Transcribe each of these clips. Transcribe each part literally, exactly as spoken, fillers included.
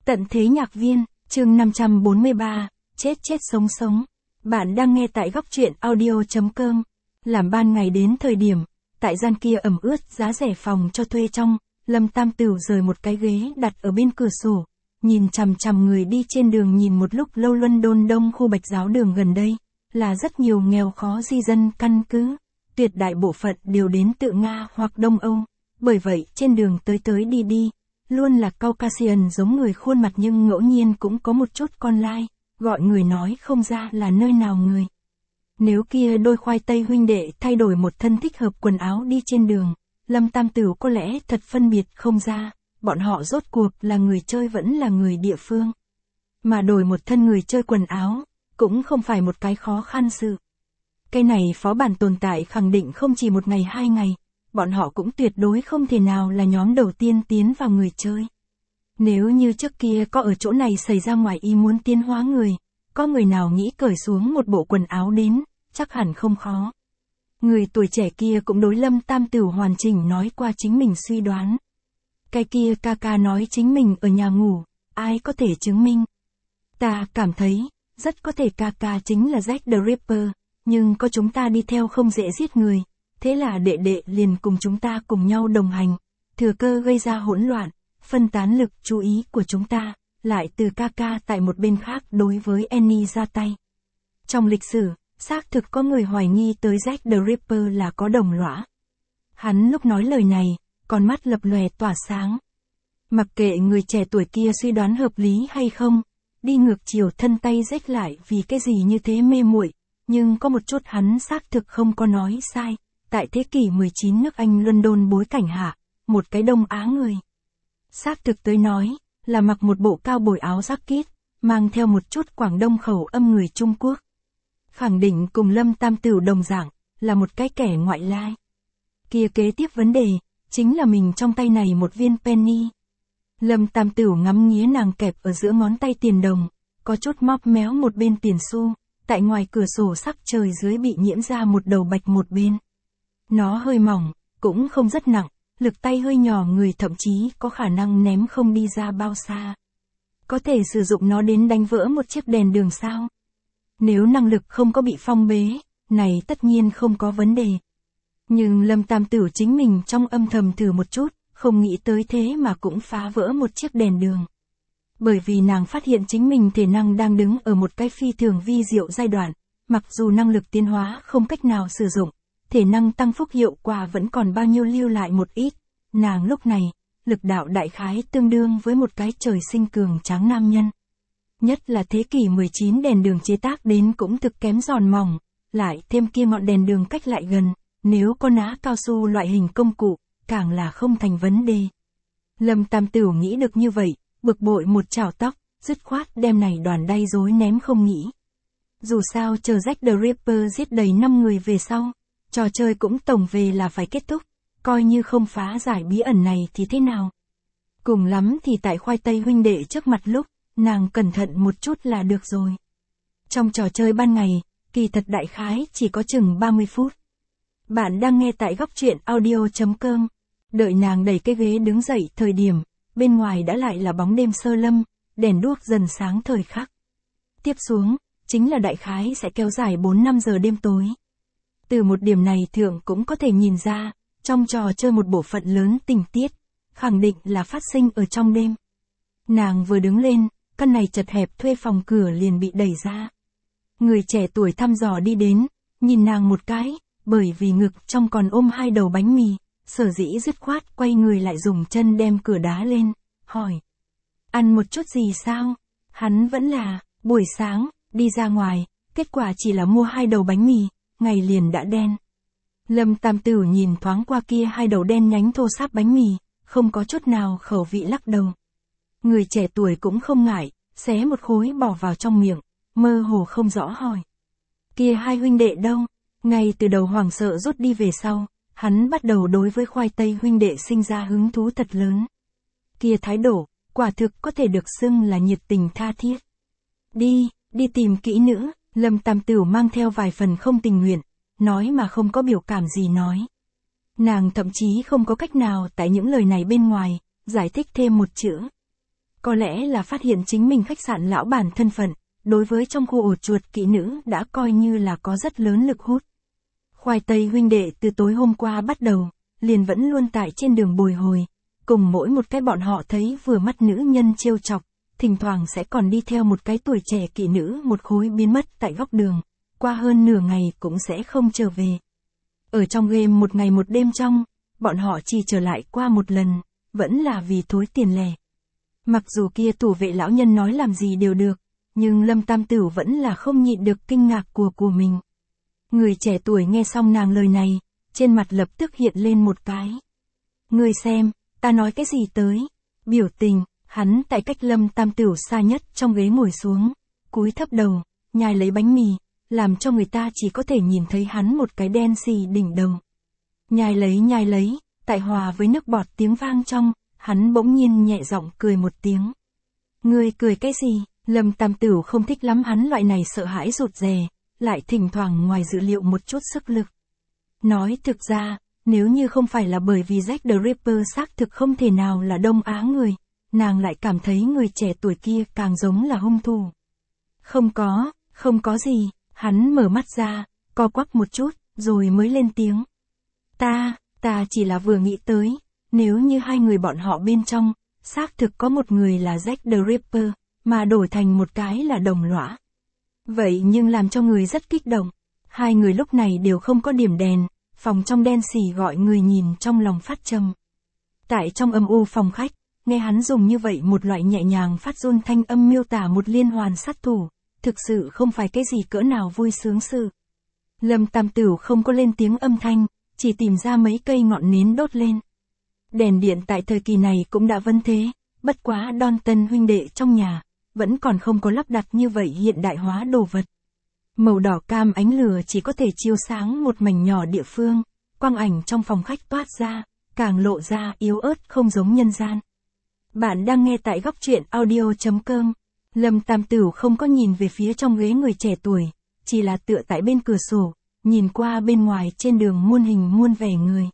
Tận thế nhạc viên, chương năm trăm bốn mươi ba, chết chết sống sống. Bạn đang nghe tại góc truyện audio chấm com. Làm ban ngày đến thời điểm, tại gian kia ẩm ướt giá rẻ phòng cho thuê trong, Lâm Tam Tửu rời một cái ghế đặt ở bên cửa sổ, nhìn chằm chằm người đi trên đường nhìn một lúc lâu. London Đông khu Bạch Giáo đường gần đây, là rất nhiều nghèo khó di dân căn cứ, tuyệt đại bộ phận đều đến từ Nga hoặc Đông Âu, bởi vậy trên đường tới tới đi đi, luôn là Caucasian giống người khuôn mặt nhưng ngẫu nhiên cũng có một chút con lai, gọi người nói không ra là nơi nào người. Nếu kia đôi khoai tây huynh đệ thay đổi một thân thích hợp quần áo đi trên đường, Lâm Tam Tửu có lẽ thật phân biệt không ra, bọn họ rốt cuộc là người chơi vẫn là người địa phương. Mà đổi một thân người chơi quần áo, cũng không phải một cái khó khăn sự. Cái này phó bản tồn tại khẳng định không chỉ một ngày hai ngày, bọn họ cũng tuyệt đối không thể nào là nhóm đầu tiên tiến vào người chơi. Nếu như trước kia có ở chỗ này xảy ra ngoài ý muốn tiến hóa người, có người nào nghĩ cởi xuống một bộ quần áo đến, chắc hẳn không khó. Người tuổi trẻ kia cũng đối Lâm Tam Tửu hoàn chỉnh nói qua chính mình suy đoán. Cái kia ca ca nói chính mình ở nhà ngủ, ai có thể chứng minh. Ta cảm thấy, rất có thể ca ca chính là Jack the Ripper, nhưng có chúng ta đi theo không dễ giết người. Thế là đệ đệ liền cùng chúng ta cùng nhau đồng hành, thừa cơ gây ra hỗn loạn, phân tán lực chú ý của chúng ta, lại từ ca ca tại một bên khác đối với Annie ra tay. Trong lịch sử, xác thực có người hoài nghi tới Jack the Ripper là có đồng lõa. Hắn lúc nói lời này, con mắt lập lòe tỏa sáng. Mặc kệ người trẻ tuổi kia suy đoán hợp lý hay không, đi ngược chiều thân tay rách lại vì cái gì như thế mê muội, nhưng có một chút hắn xác thực không có nói sai. Tại thế kỷ mười chín nước Anh London bối cảnh hạ, một cái Đông Á người. Xác thực tới nói, là mặc một bộ cao bồi áo jacket, mang theo một chút Quảng Đông khẩu âm người Trung Quốc. Khẳng định cùng Lâm Tam Tửu đồng dạng, là một cái kẻ ngoại lai. Kia kế tiếp vấn đề, chính là mình trong tay này một viên penny. Lâm Tam Tửu ngắm nghía nàng kẹp ở giữa ngón tay tiền đồng, có chút móp méo một bên tiền xu, tại ngoài cửa sổ sắc trời dưới bị nhiễm ra một đầu bạch một bên. Nó hơi mỏng, cũng không rất nặng, lực tay hơi nhỏ người thậm chí có khả năng ném không đi ra bao xa. Có thể sử dụng nó đến đánh vỡ một chiếc đèn đường sao? Nếu năng lực không có bị phong bế, này tất nhiên không có vấn đề. Nhưng Lâm Tam Tửu chính mình trong âm thầm thử một chút, không nghĩ tới thế mà cũng phá vỡ một chiếc đèn đường. Bởi vì nàng phát hiện chính mình thể năng đang đứng ở một cái phi thường vi diệu giai đoạn, mặc dù năng lực tiến hóa không cách nào sử dụng. Thể năng tăng phúc hiệu quả vẫn còn bao nhiêu lưu lại một ít, nàng lúc này, lực đạo đại khái tương đương với một cái trời sinh cường tráng nam nhân. Nhất là thế kỷ mười chín đèn đường chế tác đến cũng thực kém giòn mỏng, lại thêm kia ngọn đèn đường cách lại gần, nếu có ná cao su loại hình công cụ, càng là không thành vấn đề. Lâm Tam Tửu nghĩ được như vậy, bực bội một chảo tóc, dứt khoát đem này đoàn đay rối ném không nghĩ. Dù sao chờ Jack the Ripper giết đầy năm người về sau, trò chơi cũng tổng về là phải kết thúc, coi như không phá giải bí ẩn này thì thế nào. Cùng lắm thì tại khoai tây huynh đệ trước mặt lúc, nàng cẩn thận một chút là được rồi. Trong trò chơi ban ngày, kỳ thật đại khái chỉ có chừng ba mươi phút. Bạn đang nghe tại góc truyện audio chấm com. Đợi nàng đẩy cái ghế đứng dậy thời điểm, bên ngoài đã lại là bóng đêm sơ lâm, đèn đuốc dần sáng thời khắc. Tiếp xuống, chính là đại khái sẽ kéo dài bốn năm giờ đêm tối. Từ một điểm này thượng cũng có thể nhìn ra, trong trò chơi một bộ phận lớn tình tiết, khẳng định là phát sinh ở trong đêm. Nàng vừa đứng lên, căn này chật hẹp thuê phòng cửa liền bị đẩy ra. Người trẻ tuổi thăm dò đi đến, nhìn nàng một cái, bởi vì ngực trong còn ôm hai đầu bánh mì, sở dĩ dứt khoát quay người lại dùng chân đem cửa đá lên, hỏi. Ăn một chút gì sao? Hắn vẫn là, buổi sáng, đi ra ngoài, kết quả chỉ là mua hai đầu bánh mì. Ngày liền đã đen. Lâm Tam Tửu nhìn thoáng qua kia hai đầu đen nhánh thô sáp bánh mì, không có chút nào khẩu vị lắc đầu. Người trẻ tuổi cũng không ngại, xé một khối bỏ vào trong miệng, mơ hồ không rõ hỏi. Kia hai huynh đệ đâu? Ngay từ đầu hoảng sợ rút đi về sau, hắn bắt đầu đối với khoai tây huynh đệ sinh ra hứng thú thật lớn. Kia thái độ, quả thực có thể được xưng là nhiệt tình tha thiết. Đi, đi tìm kỹ nữ. Lâm Tam Tửu mang theo vài phần không tình nguyện, nói mà không có biểu cảm gì nói. Nàng thậm chí không có cách nào tại những lời này bên ngoài, giải thích thêm một chữ. Có lẽ là phát hiện chính mình khách sạn lão bản thân phận, đối với trong khu ổ chuột kỹ nữ đã coi như là có rất lớn lực hút. Khoai tây huynh đệ từ tối hôm qua bắt đầu, liền vẫn luôn tại trên đường bồi hồi, cùng mỗi một cái bọn họ thấy vừa mắt nữ nhân trêu chọc, thỉnh thoảng sẽ còn đi theo một cái tuổi trẻ kỹ nữ một khối biến mất tại góc đường, qua hơn nửa ngày cũng sẽ không trở về. Ở trong game một ngày một đêm trong, bọn họ chỉ trở lại qua một lần, vẫn là vì thối tiền lẻ. Mặc dù kia thủ vệ lão nhân nói làm gì đều được, nhưng Lâm Tam Tửu vẫn là không nhịn được kinh ngạc của của mình. Người trẻ tuổi nghe xong nàng lời này, trên mặt lập tức hiện lên một cái. Ngươi xem, ta nói cái gì tới? Biểu tình, hắn tại cách Lâm Tam Tửu xa nhất trong ghế ngồi xuống, cúi thấp đầu, nhai lấy bánh mì, làm cho người ta chỉ có thể nhìn thấy hắn một cái đen xì đỉnh đầu. Nhai lấy nhai lấy, tại hòa với nước bọt tiếng vang trong, hắn bỗng nhiên nhẹ giọng cười một tiếng. Ngươi cười cái gì? Lâm Tam Tửu không thích lắm hắn loại này sợ hãi rụt rè, lại thỉnh thoảng ngoài dự liệu một chút sức lực. Nói thực ra, nếu như không phải là bởi vì Jack the Ripper xác thực không thể nào là Đông Á người, nàng lại cảm thấy người trẻ tuổi kia càng giống là hung thủ. Không có, không có gì, hắn mở mắt ra, co quắp một chút, rồi mới lên tiếng. Ta, ta chỉ là vừa nghĩ tới, nếu như hai người bọn họ bên trong, xác thực có một người là Jack the Ripper, mà đổi thành một cái là đồng lõa. Vậy nhưng làm cho người rất kích động, hai người lúc này đều không có điểm đèn, phòng trong đen xì gọi người nhìn trong lòng phát trầm. Tại trong âm u phòng khách, nghe hắn dùng như vậy một loại nhẹ nhàng phát run thanh âm miêu tả một liên hoàn sát thủ, thực sự không phải cái gì cỡ nào vui sướng sự. Lâm Tam Tửu không có lên tiếng âm thanh, chỉ tìm ra mấy cây ngọn nến đốt lên. Đèn điện tại thời kỳ này cũng đã vấn thế, bất quá Đon Tân huynh đệ trong nhà, vẫn còn không có lắp đặt như vậy hiện đại hóa đồ vật. Màu đỏ cam ánh lửa chỉ có thể chiếu sáng một mảnh nhỏ địa phương, quang ảnh trong phòng khách toát ra, càng lộ ra yếu ớt không giống nhân gian. Bạn đang nghe tại góc truyện audio chấm com. Lâm Tam Tửu không có nhìn về phía trong ghế người trẻ tuổi, chỉ là tựa tại bên cửa sổ, nhìn qua bên ngoài trên đường muôn hình muôn vẻ người.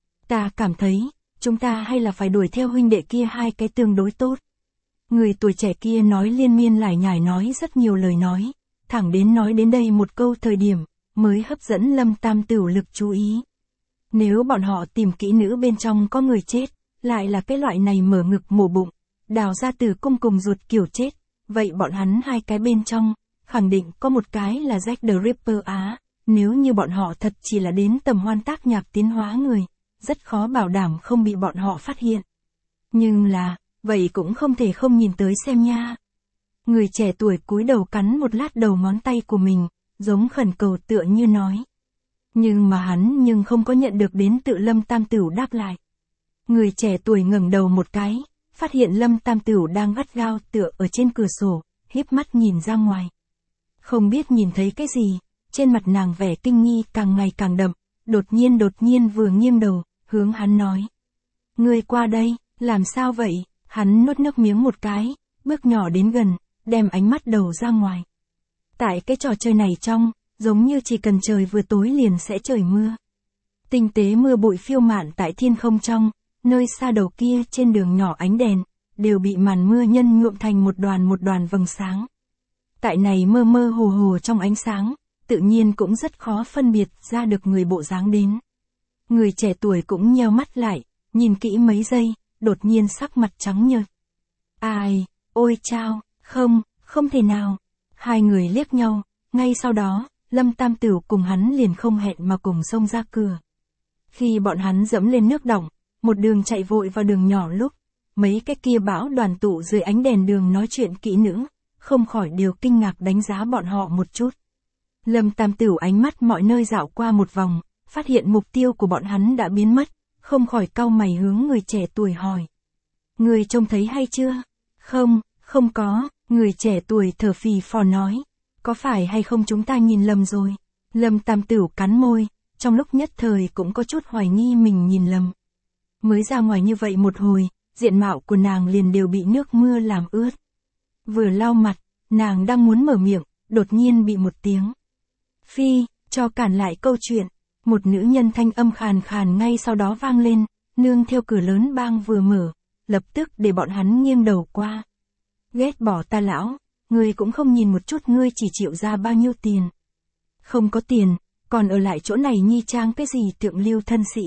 Ta cảm thấy, chúng ta hay là phải đuổi theo huynh đệ kia hai cái tương đối tốt. Người tuổi trẻ kia nói liên miên lải nhải nói rất nhiều lời nói, thẳng đến nói đến đây một câu thời điểm, mới hấp dẫn Lâm Tam Tửu lực chú ý. Nếu bọn họ tìm kỹ nữ bên trong có người chết, lại là cái loại này mở ngực mổ bụng, đào ra tử cung cùng ruột kiểu chết, vậy bọn hắn hai cái bên trong, khẳng định có một cái là Jack the Ripper Á, nếu như bọn họ thật chỉ là đến tầm hoan tác nhạc tiến hóa người, rất khó bảo đảm không bị bọn họ phát hiện. Nhưng là, vậy cũng không thể không nhìn tới xem nha. Người trẻ tuổi cúi đầu cắn một lát đầu ngón tay của mình, giống khẩn cầu tựa như nói. Nhưng mà hắn nhưng không có nhận được đến tự Lâm Tam Tửu đáp lại. Người trẻ tuổi ngẩng đầu một cái, phát hiện Lâm Tam Tửu đang gắt gao tựa ở trên cửa sổ, híp mắt nhìn ra ngoài. Không biết nhìn thấy cái gì, trên mặt nàng vẻ kinh nghi càng ngày càng đậm, đột nhiên đột nhiên vừa nghiêng đầu, hướng hắn nói. Ngươi qua đây, làm sao vậy? Hắn nuốt nước miếng một cái, bước nhỏ đến gần, đem ánh mắt đầu ra ngoài. Tại cái trò chơi này trong, giống như chỉ cần trời vừa tối liền sẽ trời mưa. Tinh tế mưa bụi phiêu mạn tại thiên không trong, nơi xa đầu kia trên đường nhỏ ánh đèn, đều bị màn mưa nhân nhuộm thành một đoàn một đoàn vầng sáng. Tại này mơ mơ hồ hồ trong ánh sáng, tự nhiên cũng rất khó phân biệt ra được người bộ dáng đến. Người trẻ tuổi cũng nheo mắt lại, nhìn kỹ mấy giây, đột nhiên sắc mặt trắng nhợt. Ai, ôi chao, không, không thể nào. Hai người liếc nhau, ngay sau đó, Lâm Tam Tửu cùng hắn liền không hẹn mà cùng xông ra cửa. Khi bọn hắn dẫm lên nước đọng, một đường chạy vội vào đường nhỏ lúc, mấy cái kia bão đoàn tụ dưới ánh đèn đường nói chuyện kỹ nữ, không khỏi đều kinh ngạc đánh giá bọn họ một chút. Lâm Tam Tửu ánh mắt mọi nơi dạo qua một vòng, phát hiện mục tiêu của bọn hắn đã biến mất, không khỏi cau mày hướng người trẻ tuổi hỏi. Người trông thấy hay chưa? Không, không có, người trẻ tuổi thở phì phò nói. Có phải hay không chúng ta nhìn lầm rồi? Lâm Tam Tửu cắn môi, trong lúc nhất thời cũng có chút hoài nghi mình nhìn lầm. Mới ra ngoài như vậy một hồi, diện mạo của nàng liền đều bị nước mưa làm ướt. Vừa lau mặt, nàng đang muốn mở miệng, đột nhiên bị một tiếng. Phi, cho cản lại câu chuyện. Một nữ nhân thanh âm khàn khàn ngay sau đó vang lên, nương theo cửa lớn bang vừa mở, lập tức để bọn hắn nghiêng đầu qua, Ghét bỏ ta lão, ngươi cũng không nhìn một chút ngươi chỉ chịu ra bao nhiêu tiền. Không có tiền, còn ở lại chỗ này nhi trang cái gì tượng lưu thân sĩ.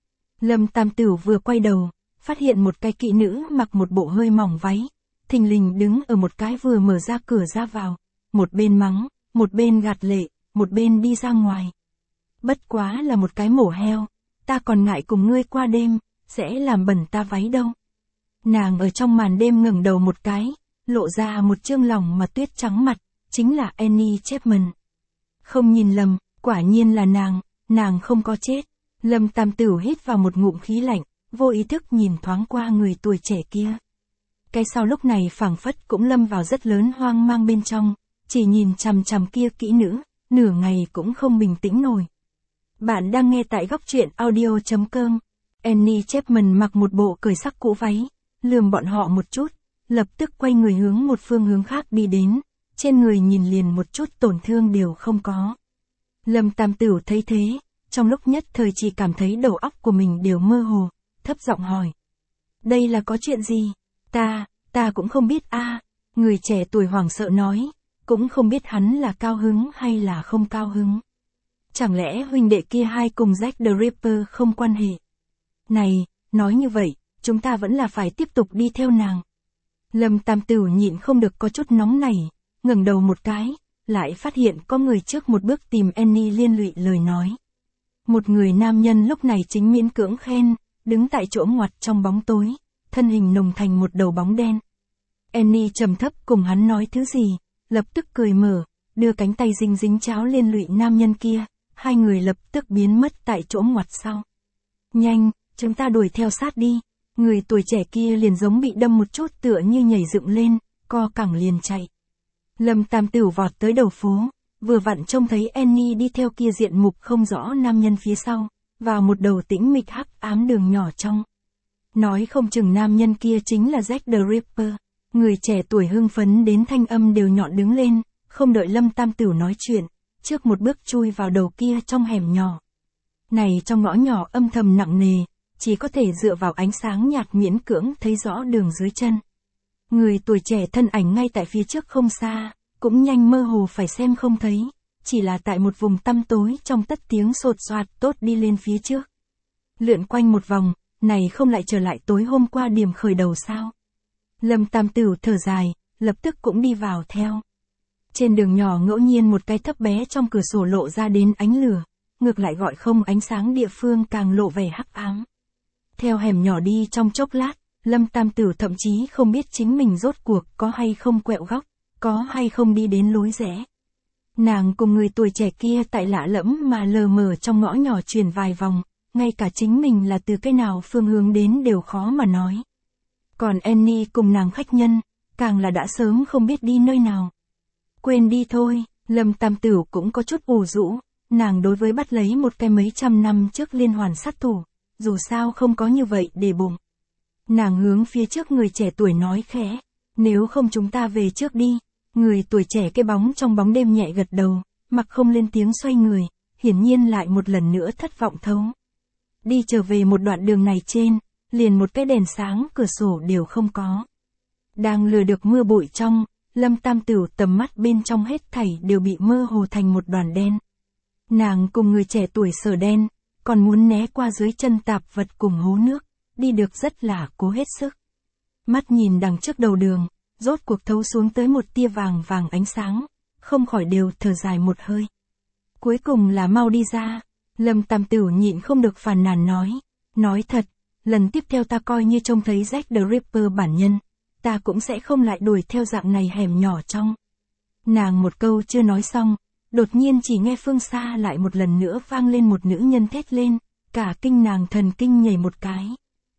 Lâm Tam Tửu vừa quay đầu, phát hiện một cái kỹ nữ mặc một bộ hơi mỏng váy, thình lình đứng ở một cái vừa mở ra cửa ra vào, một bên mắng, một bên gạt lệ, một bên đi ra ngoài. Bất quá là một cái mổ heo, ta còn ngại cùng ngươi qua đêm, sẽ làm bẩn ta váy đâu. Nàng ở trong màn đêm ngẩng đầu một cái, lộ ra một trương lòng mà tuyết trắng mặt, chính là Annie Chapman. Không nhìn lầm, quả nhiên là nàng, nàng không có chết. Lâm Tam Tửu hít vào một ngụm khí lạnh, vô ý thức nhìn thoáng qua người tuổi trẻ kia. Cái sau lúc này phảng phất cũng lâm vào rất lớn hoang mang bên trong, chỉ nhìn chằm chằm kia kỹ nữ, nửa ngày cũng không bình tĩnh nổi. Bạn đang nghe tại góc truyện audio chấm com. Annie Chapman mặc một bộ cởi sắc cũ váy, lườm bọn họ một chút, lập tức quay người hướng một phương hướng khác đi đến, trên người nhìn liền một chút tổn thương đều không có. Lâm Tam Tửu thấy thế, trong lúc nhất thời chỉ cảm thấy đầu óc của mình đều mơ hồ, thấp giọng hỏi. Đây là có chuyện gì? Ta, ta cũng không biết a. Người trẻ tuổi hoảng sợ nói, cũng không biết hắn là cao hứng hay là không cao hứng. Chẳng lẽ huynh đệ kia hai cùng Jack the Ripper không quan hệ? Này, nói như vậy, chúng ta vẫn là phải tiếp tục đi theo nàng. Lâm Tam Tửu nhịn không được có chút nóng nảy, ngẩng đầu một cái, lại phát hiện có người trước một bước tìm Annie liên lụy lời nói. Một người nam nhân lúc này chính miễn cưỡng khen, đứng tại chỗ ngoặt trong bóng tối, thân hình nồng thành một đầu bóng đen. Annie trầm thấp cùng hắn nói thứ gì, lập tức cười mở, đưa cánh tay dính dính cháo liên lụy nam nhân kia, hai người lập tức biến mất tại chỗ ngoặt sau. Nhanh, chúng ta đuổi theo sát đi. Người tuổi trẻ kia liền giống bị đâm một chút tựa như nhảy dựng lên, co cẳng liền chạy. Lâm Tam Tửu vọt tới đầu phố, vừa vặn trông thấy Annie đi theo kia diện mục không rõ nam nhân phía sau, vào một đầu tĩnh mịch hắc ám đường nhỏ trong. Nói không chừng nam nhân kia chính là Jack the Ripper. Người trẻ tuổi hưng phấn đến thanh âm đều nhọn đứng lên, không đợi Lâm Tam Tửu nói chuyện, trước một bước chui vào đầu kia trong hẻm nhỏ. Này trong ngõ nhỏ âm thầm nặng nề, chỉ có thể dựa vào ánh sáng nhạt miễn cưỡng thấy rõ đường dưới chân. Người tuổi trẻ thân ảnh ngay tại phía trước không xa, cũng nhanh mơ hồ phải xem không thấy, chỉ là tại một vùng tăm tối trong tất tiếng sột soạt tốt đi lên phía trước. Lượn quanh một vòng, này không lại trở lại tối hôm qua điểm khởi đầu sao? Lâm Tam Tửu thở dài, lập tức cũng đi vào theo. Trên đường nhỏ ngẫu nhiên một cái thấp bé trong cửa sổ lộ ra đến ánh lửa, ngược lại gọi không ánh sáng địa phương càng lộ vẻ hắc ám. Theo hẻm nhỏ đi trong chốc lát, Lâm Tam Tửu thậm chí không biết chính mình rốt cuộc có hay không quẹo góc, có hay không đi đến lối rẽ. Nàng cùng người tuổi trẻ kia tại lạ lẫm mà lờ mờ trong ngõ nhỏ chuyển vài vòng, ngay cả chính mình là từ cái nào phương hướng đến đều khó mà nói. Còn Annie cùng nàng khách nhân, càng là đã sớm không biết đi nơi nào. Quên đi thôi, Lâm Tam Tửu cũng có chút ủ rũ, nàng đối với bắt lấy một cái mấy trăm năm trước liên hoàn sát thủ, dù sao không có như vậy để bụng. Nàng hướng phía trước người trẻ tuổi nói khẽ, nếu không chúng ta về trước đi. Người tuổi trẻ cái bóng trong bóng đêm nhẹ gật đầu, mặc không lên tiếng xoay người, hiển nhiên lại một lần nữa thất vọng thấu. Đi trở về một đoạn đường này trên, liền một cái đèn sáng cửa sổ đều không có. Đang lừa được mưa bụi trong, Lâm Tam Tửu tầm mắt bên trong hết thảy đều bị mơ hồ thành một đoàn đen. Nàng cùng người trẻ tuổi sở đen, còn muốn né qua dưới chân tạp vật cùng hố nước, đi được rất là cố hết sức. Mắt nhìn đằng trước đầu đường, rốt cuộc thấu xuống tới một tia vàng vàng ánh sáng, không khỏi đều thở dài một hơi. Cuối cùng là mau đi ra, Lâm Tam Tửu nhịn không được phàn nàn nói, nói thật, lần tiếp theo ta coi như trông thấy Jack the Ripper bản nhân, ta cũng sẽ không lại đuổi theo dạng này hẻm nhỏ trong. Nàng một câu chưa nói xong, đột nhiên chỉ nghe phương xa lại một lần nữa vang lên một nữ nhân thét lên, cả kinh nàng thần kinh nhảy một cái.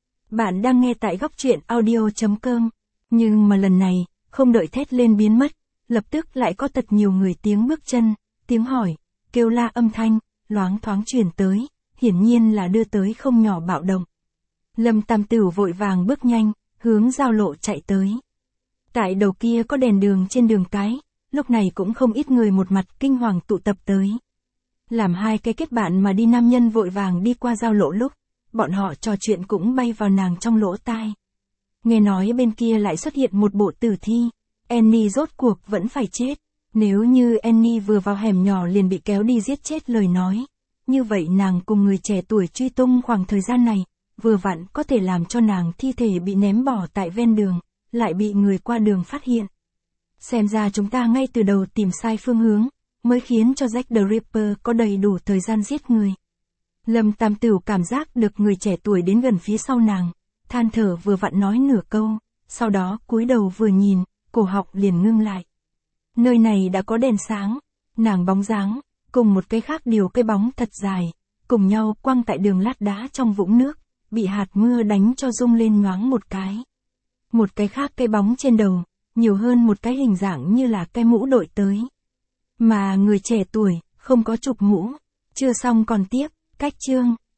Bạn đang nghe tại góc truyện audio chấm com. Nhưng mà lần này, không đợi thét lên biến mất, lập tức lại có thật nhiều người tiếng bước chân, tiếng hỏi, kêu la âm thanh, loáng thoáng truyền tới, hiển nhiên là đưa tới không nhỏ bạo động. Lâm Tam Tửu vội vàng bước nhanh, hướng giao lộ chạy tới. Tại đầu kia có đèn đường trên đường cái, lúc này cũng không ít người một mặt kinh hoàng tụ tập tới. Làm hai cái kết bạn mà đi nam nhân vội vàng đi qua giao lộ lúc, bọn họ trò chuyện cũng bay vào nàng trong lỗ tai. Nghe nói bên kia lại xuất hiện một bộ tử thi. Annie rốt cuộc vẫn phải chết. Nếu như Annie vừa vào hẻm nhỏ liền bị kéo đi giết chết lời nói. Như vậy nàng cùng người trẻ tuổi truy tung khoảng thời gian này, vừa vặn có thể làm cho nàng thi thể bị ném bỏ tại ven đường, lại bị người qua đường phát hiện. Xem ra chúng ta ngay từ đầu tìm sai phương hướng, mới khiến cho Jack the Ripper có đầy đủ thời gian giết người. Lâm Tam Tửu cảm giác được người trẻ tuổi đến gần phía sau nàng, than thở vừa vặn nói nửa câu, sau đó cúi đầu vừa nhìn, cổ họng liền ngưng lại. Nơi này đã có đèn sáng, nàng bóng dáng, cùng một cái khác điều cây bóng thật dài, cùng nhau quăng tại đường lát đá trong vũng nước, bị hạt mưa đánh cho rung lên nhoáng một cái. Một cái khác cây bóng trên đầu, nhiều hơn một cái hình dạng như là cái mũ đội tới. Mà người trẻ tuổi, không có chụp mũ. Chưa xong còn tiếp, cách chương.